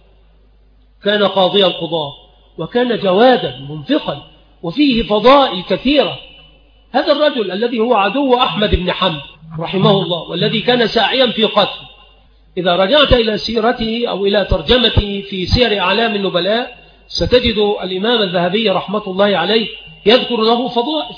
كان قاضي القضاة وكان جوادا منفقا وفيه فضائل كثيرة. هذا الرجل الذي هو عدو أحمد بن حنبل رحمه الله والذي كان ساعيا في قتله، إذا رجعت إلى سيرته أو إلى ترجمته في سير أعلام النبلاء ستجد الإمام الذهبي رحمة الله عليه يذكر له فضائل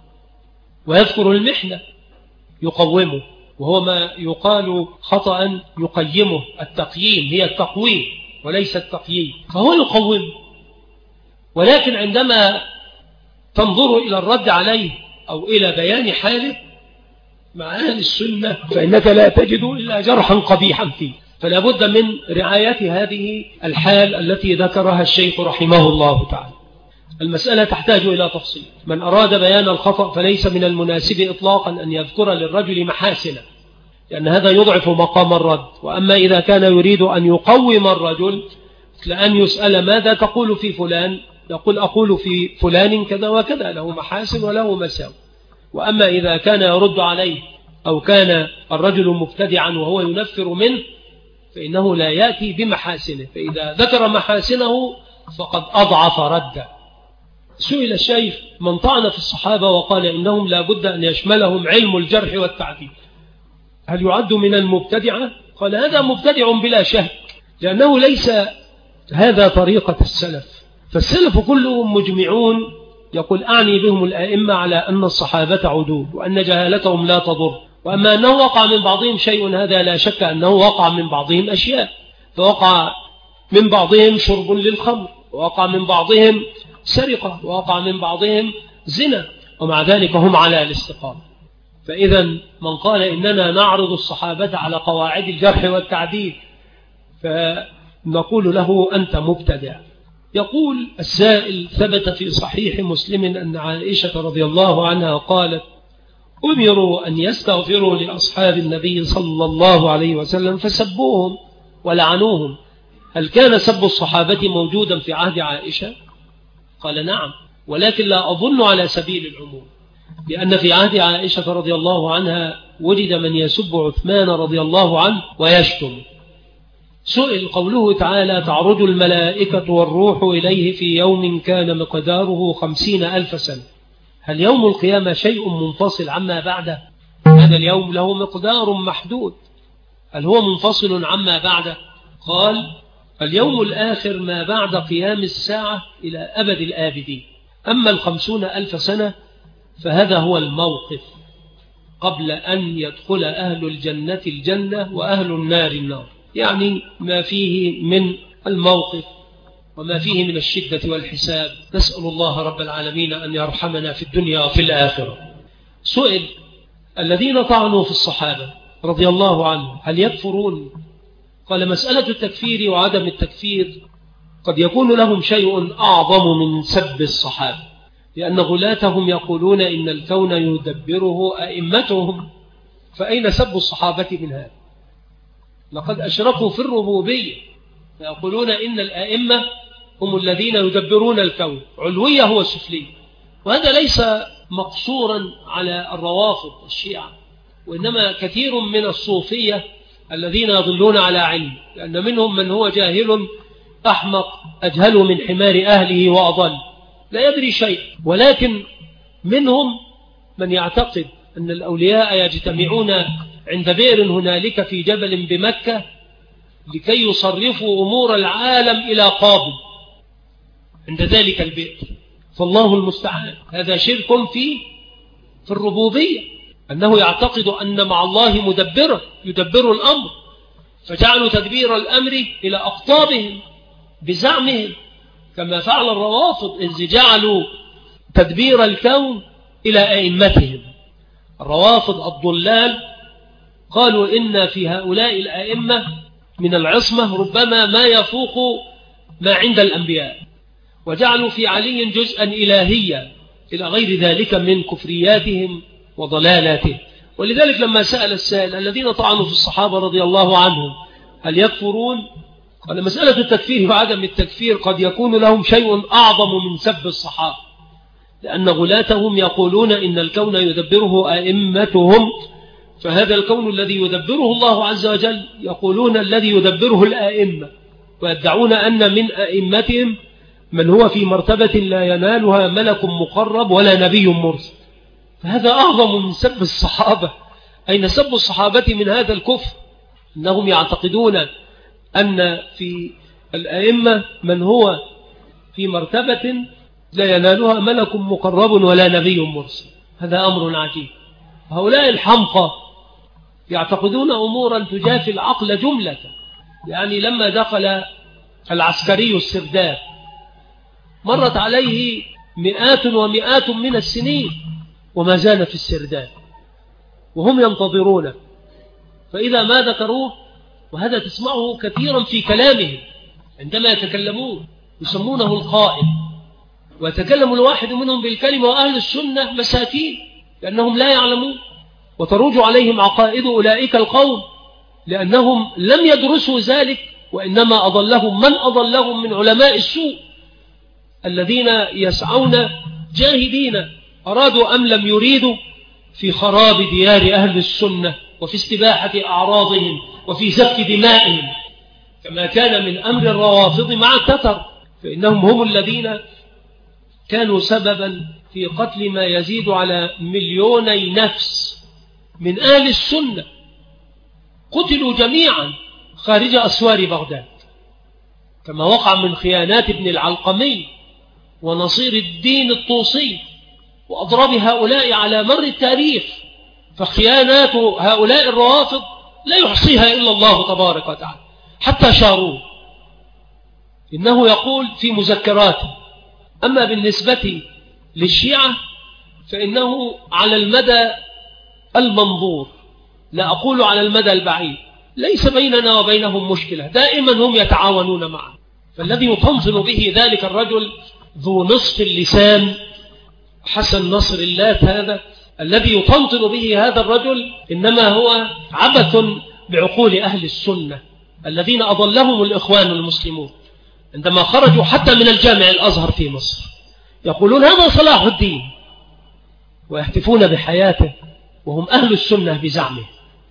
ويذكر المحنة يقومه، وهو ما يقال خطأ يقيمه. التقييم هي التقويم، وليس التقييد، فهو يقوم. ولكن عندما تنظر إلى الرد عليه أو إلى بيان حاله مع أهل السنة فإنك لا تجد إلا جرحا قبيحا فيه. فلا بد من رعاية هذه الحال التي ذكرها الشيخ رحمه الله تعالى. المسألة تحتاج إلى تفصيل. من أراد بيان الخطأ فليس من المناسب إطلاقا أن يذكر للرجل محاسنه، لأن هذا يضعف مقام الرد. وأما إذا كان يريد أن يقوم الرجل لأن يسأل ماذا تقول في فلان، يقول أقول في فلان كذا وكذا، له محاسن وله مساوئ. وأما إذا كان يرد عليه أو كان الرجل مبتدعا وهو ينفر منه فإنه لا يأتي بمحاسنه، فإذا ذكر محاسنه فقد أضعف رده. سئل الشيخ من طعن في الصحابة وقال إنهم لا بد أن يشملهم علم الجرح والتعديل، هل يعد من المبتدعة؟ قال هذا مبتدع بلا شك، لأنه ليس هذا طريقة السلف. فالسلف كلهم مجمعون، يقول أعني بهم الآئمة، على أن الصحابة عدول وأن جهالتهم لا تضر. وأما أنه وقع من بعضهم شيء هذا لا شك أنه وقع من بعضهم أشياء، فوقع من بعضهم شرب للخمر، ووقع من بعضهم سرقة، ووقع من بعضهم زنا، ومع ذلك هم على الاستقامة. فإذا من قال إننا نعرض الصحابة على قواعد الجرح والتعديل فنقول له أنت مبتدع. يقول السائل ثبت في صحيح مسلم أن عائشة رضي الله عنها قالت أمروا أن يستغفروا لأصحاب النبي صلى الله عليه وسلم فسبوهم ولعنوهم، هل كان سب الصحابة موجودا في عهد عائشة؟ قال نعم، ولكن لا أظن على سبيل العموم، لأن في عهد عائشة رضي الله عنها وجد من يسب عثمان رضي الله عنه ويشتم. سئل قوله تعالى تعرج الملائكة والروح إليه في يوم كان مقداره 50,000 سنة، هل يوم القيامة شيء منفصل عما بعده؟ هذا اليوم له مقدار محدود، هل هو منفصل عما بعده؟ قال اليوم الآخر ما بعد قيام الساعة إلى أبد الآبدين، أما 50,000 سنة فهذا هو الموقف قبل أن يدخل أهل الجنة الجنة وأهل النار النار، يعني ما فيه من الموقف وما فيه من الشدة والحساب. نسأل الله رب العالمين أن يرحمنا في الدنيا وفي الآخرة. سئل الذين طعنوا في الصحابة رضي الله عنهم هل يكفرون؟ قال مسألة التكفير وعدم التكفير قد يكون لهم شيء أعظم من سب الصحابة، لأن غلاتهم يقولون إن الكون يدبره أئمتهم، فأين سب الصحابة من هذا؟ لقد أشركوا في الربوبية، فيقولون إن الأئمة هم الذين يدبرون الكون، علوية هو السفلي. وهذا ليس مقصورا على الروافض الشيعة، وإنما كثير من الصوفية الذين يضلون على علم، لأن منهم من هو جاهل أحمق أجهل من حمار أهله وأضل لا يدري شيء، ولكن منهم من يعتقد أن الأولياء يجتمعون عند بئر هنالك في جبل بمكة لكي يصرفوا أمور العالم إلى قابل عند ذلك البئر، فالله المستعان. هذا شرك في الربوبية، أنه يعتقد أن مع الله مدبرا يدبر الأمر، فجعلوا تدبير الأمر إلى أقطابهم بزعمهم، كما فعل الروافض إذ جعلوا تدبير الكون إلى أئمتهم. الروافض الضلال قالوا إن في هؤلاء الأئمة من العصمة ربما ما يفوق ما عند الأنبياء، وجعلوا في علي جزءا إلهيا إلى غير ذلك من كفرياتهم وضلالاتهم. ولذلك لما سأل السائل الذين طعنوا في الصحابة رضي الله عنهم هل يكفرون؟ قال مسألة التكفير وعدم التكفير قد يكون لهم شيء أعظم من سب الصحابة، لأن غلاتهم يقولون إن الكون يدبره أئمتهم، فهذا الكون الذي يدبره الله عز وجل يقولون الذي يدبره الأئمة، ويدعون أن من أئمتهم من هو في مرتبة لا ينالها ملك مقرب ولا نبي مرسل، فهذا أعظم من سب الصحابة. أين سب الصحابة من هذا الكفر؟ أنهم يعتقدون أن في الأئمة من هو في مرتبة لا ينالها ملك مقرب ولا نبي مرسل، هذا أمر عجيب. هؤلاء الحمقى يعتقدون أمورا تجافي العقل جملة، يعني لما دخل العسكري السرداب مرت عليه مئات ومئات من السنين وما زال في السرداب وهم ينتظرونه، فإذا ما ذكروه، وهذا تسمعه كثيرا في كلامهم عندما يتكلمون يسمونه القائد، ويتكلم الواحد منهم بالكلمة وأهل السنة مساكين لأنهم لا يعلمون، وتروج عليهم عقائد أولئك القوم لأنهم لم يدرسوا ذلك، وإنما أضلهم من أضلهم من علماء السوء الذين يسعون جاهدين أرادوا أم لم يريدوا في خراب ديار أهل السنة وفي استباحة أعراضهم وفي سفك دمائهم، كما كان من أمر الروافض مع التتر، فإنهم هم الذين كانوا سببا في قتل ما يزيد على 2,000,000 نفس من أهل السنة، قتلوا جميعا خارج أسوار بغداد، كما وقع من خيانات ابن العلقمي ونصير الدين الطوسي وأضراب هؤلاء على مر التاريخ. فخيانات هؤلاء الروافض لا يحصيها إلا الله تبارك وتعالى. حتى شاروه إنه يقول في مذكراته: أما بالنسبة للشيعة فإنه على المدى المنظور، لا أقول على المدى البعيد، ليس بيننا وبينهم مشكلة، دائما هم يتعاونون معا. فالذي يطنطن به ذلك الرجل ذو نصف اللسان حسن نصر الله، هذا الذي يطنطن به هذا الرجل إنما هو عبث بعقول أهل السنة الذين أضلهم الإخوان المسلمون عندما خرجوا حتى من الجامع الأزهر في مصر يقولون هذا صلاح الدين، ويهتفون بحياته وهم أهل السنة بزعمه.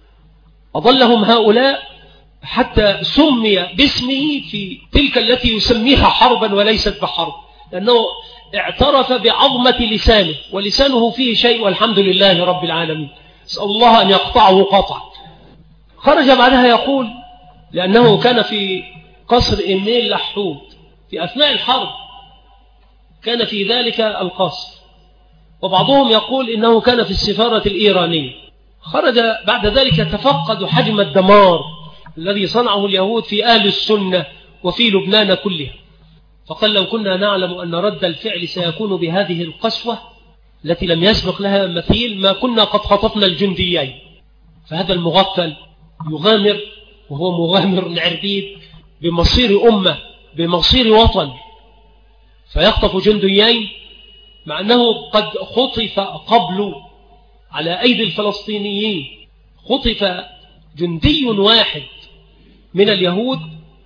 أضلهم هؤلاء حتى سمي باسمه في تلك التي يسميها حربا وليست بحرب، لأنه اعترف بعظمة لسانه، ولسانه فيه شيء والحمد لله رب العالمين، أسأل الله أن يقطعه قطع. خرج بعدها يقول لأنه كان في قصر النيل لحود في أثناء الحرب، كان في ذلك القصر، وبعضهم يقول إنه كان في السفارة الإيرانية. خرج بعد ذلك يتفقد حجم الدمار الذي صنعه اليهود في أهل السنة وفي لبنان كلها، فقال لو كنا نعلم أن رد الفعل سيكون بهذه القسوة التي لم يسبق لها مثيل ما كنا قد خطفنا الجنديين. فهذا المغفل يغامر، وهو مغامر عربيد، بمصير أمة، بمصير وطن، فيخطف جنديين مع أنه قد خطف قبل على أيدي الفلسطينيين، خطف جندي واحد من اليهود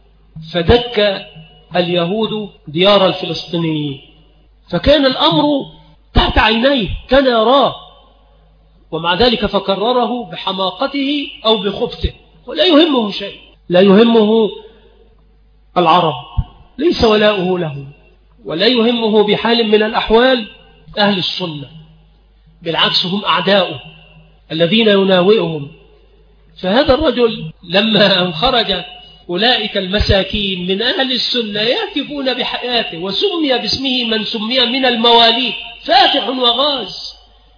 فدك اليهود ديار الفلسطينيين، فكان الأمر تحت عينيه، كان يراه، ومع ذلك فكرره بحماقته أو بخبثه، ولا يهمه شيء، لا يهمه العرب، ليس ولاؤه له، ولا يهمه بحال من الأحوال أهل السنة، بالعكس هم أعداؤه الذين يناوئهم. فهذا الرجل لما خرج أولئك المساكين من أهل السنة يهتفون بحياته، وسمي باسمه من سمي من المواليد فاتح وغاز،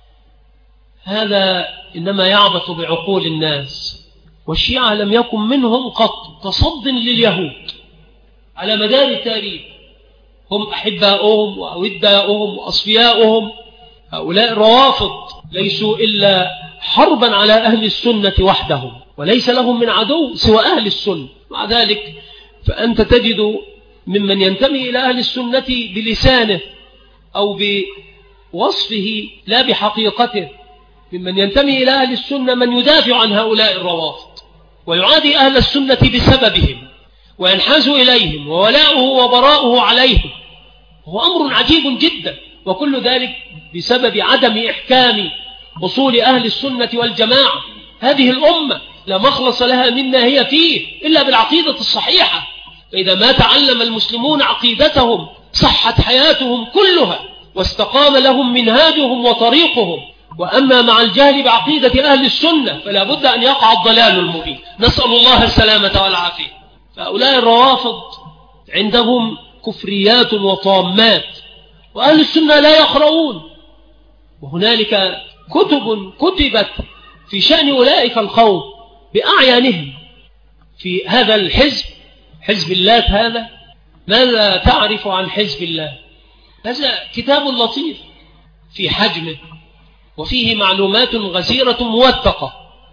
هذا إنما يعبث بعقول الناس. والشيعة لم يكن منهم قط تصد لليهود على مدار التاريخ، هم أحباؤهم وأوداؤهم وأصفياؤهم. هؤلاء الروافض ليسوا إلا حربا على أهل السنة وحدهم، وليس لهم من عدو سوى أهل السنة. مع ذلك فأنت تجد ممن ينتمي إلى أهل السنة بلسانه أو بوصفه لا بحقيقته، ممن ينتمي إلى أهل السنة من يدافع عن هؤلاء الروافض ويعادي أهل السنة بسببهم وينحاز إليهم وولاؤه وبراؤه عليهم، هو أمر عجيب جدا، وكل ذلك بسبب عدم إحكام أصول أهل السنة والجماعة. هذه الأمة لا مخلص لها مما هي فيه إلا بالعقيدة الصحيحة، فإذا ما تعلم المسلمون عقيدتهم صحت حياتهم كلها واستقام لهم منهاجهم وطريقهم. وأما مع الجهل بعقيدة أهل السنة فلا بد أن يقع الضلال المبين، نسأل الله السلامة والعافية. فأولئك الروافض عندهم كفريات وطامات، وأهل السنة لا يقرؤون، وهنالك كتب كتبت في شأن أولئك القوم بأعيانهم. في هذا الحزب، حزب اللات هذا، ماذا تعرف عن حزب الله؟ هذا كتاب لطيف في حجمه وفيه معلومات غزيرة موثقة،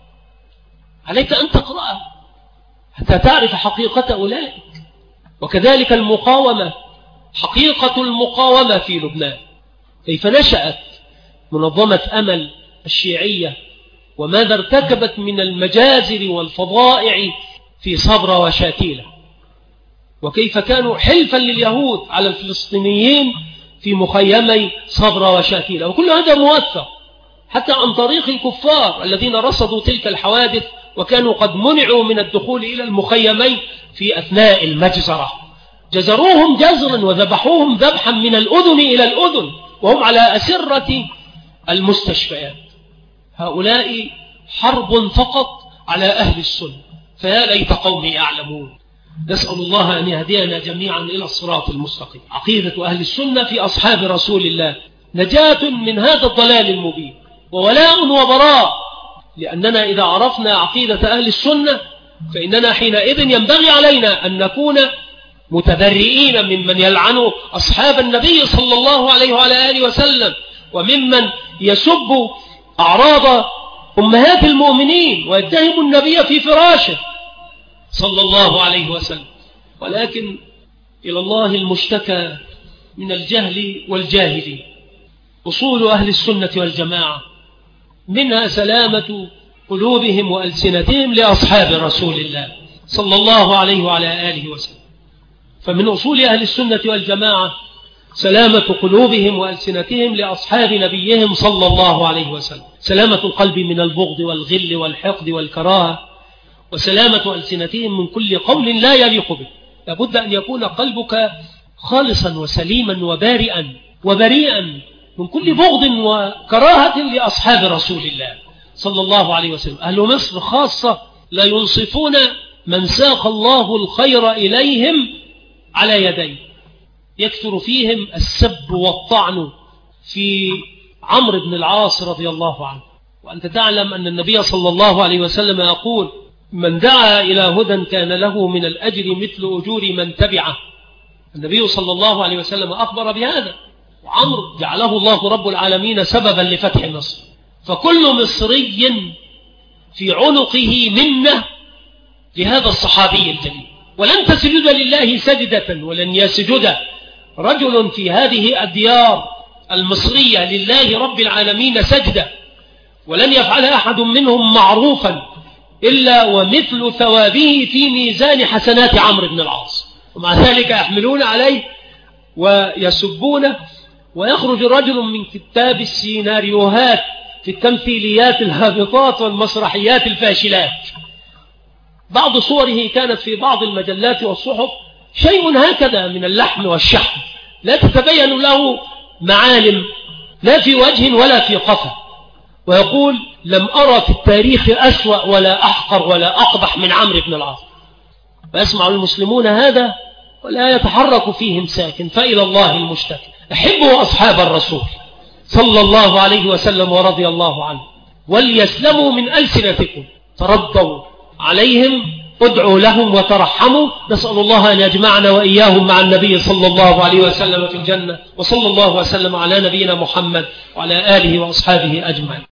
عليك أن تقرأها حتى تعرف حقيقة أولئك. وكذلك المقاومة، حقيقة المقاومة في لبنان، كيف نشأت منظمة أمل الشيعية، وماذا ارتكبت من المجازر والفظائع في صبرا وشاتيلة، وكيف كانوا حلفا لليهود على الفلسطينيين في مخيمي صبرا وشاتيلة. وكل هذا موثق حتى عن طريق الكفار الذين رصدوا تلك الحوادث وكانوا قد منعوا من الدخول إلى المخيمين في أثناء المجزرة، جزروهم جزرا وذبحوهم ذبحا من الأذن إلى الأذن وهم على أسرة المستشفيات. هؤلاء حرب فقط على أهل السنة، فيا ليت قومي يعلمون. نسأل الله أن يهدينا جميعا إلى الصراط المستقيم. عقيدة أهل السنة في أصحاب رسول الله نجاة من هذا الضلال المبين وولاء وبراء، لأننا إذا عرفنا عقيدة أهل السنة فإننا حينئذ ينبغي علينا أن نكون متبرئين ممن يلعن أصحاب النبي صلى الله عليه وعلى آله وسلم، وممن يسب أعراض أمهات المؤمنين ويتهم النبي في فراشه صلى الله عليه وسلم. ولكن إلى الله المشتكى من الجهل والجاهلين. أصول أهل السنة والجماعة منها سلامة قلوبهم وألسنتهم لأصحاب رسول الله صلى الله عليه وعلى آله وسلم. فمن أصول أهل السنة والجماعة سلامة قلوبهم وألسنتهم لأصحاب نبيهم صلى الله عليه وسلم، سلامة القلب من البغض والغل والحقد والكراهة، وسلامة ألسنتهم من كل قول لا يليق به. لابد أن يكون قلبك خالصا وسليما وبريئا من كل بغض وكراهة لأصحاب رسول الله صلى الله عليه وسلم. أهل مصر خاصة لا ينصفون من ساق الله الخير إليهم على يديه، يكثر فيهم السب والطعن في عمرو بن العاص رضي الله عنه. وأنت تعلم أن النبي صلى الله عليه وسلم يقول: من دعا إلى هدى كان له من الأجر مثل أجور من تبعه. النبي صلى الله عليه وسلم أخبر بهذا، وعمرو جعله الله رب العالمين سببا لفتح مصر. فكل مصري في عنقه منة لهذا الصحابي الجليل، ولن تسجد لله سجدة ولن يسجد رجل في هذه الديار المصرية لله رب العالمين سجدة، ولن يفعل أحد منهم معروفا إلا ومثل ثوابه في ميزان حسنات عمرو بن العاص، ومع ذلك يحملون عليه ويسبونه. ويخرج رجل من كتاب السيناريوهات في التمثيليات الهابطات والمسرحيات الفاشلات، بعض صوره كانت في بعض المجلات والصحف شيء هكذا من اللحم والشحم، لا تتبين له معالم لا في وجه ولا في قفا، ويقول: لم أرى في التاريخ أسوأ ولا أحقر ولا أقبح من عمرو بن العاص. فيسمع المسلمون هذا ولا يتحرك فيهم ساكن، فإلى الله المشتكى. أحبوا أصحاب الرسول صلى الله عليه وسلم ورضي الله عنه، وليسلموا من ألسنتكم، ترضوا عليهم، ادعوا لهم وترحموا. نسأل الله أن يجمعنا وإياهم مع النبي صلى الله عليه وسلم في الجنة، وصلى الله وسلم على نبينا محمد وعلى آله وأصحابه أجمعين.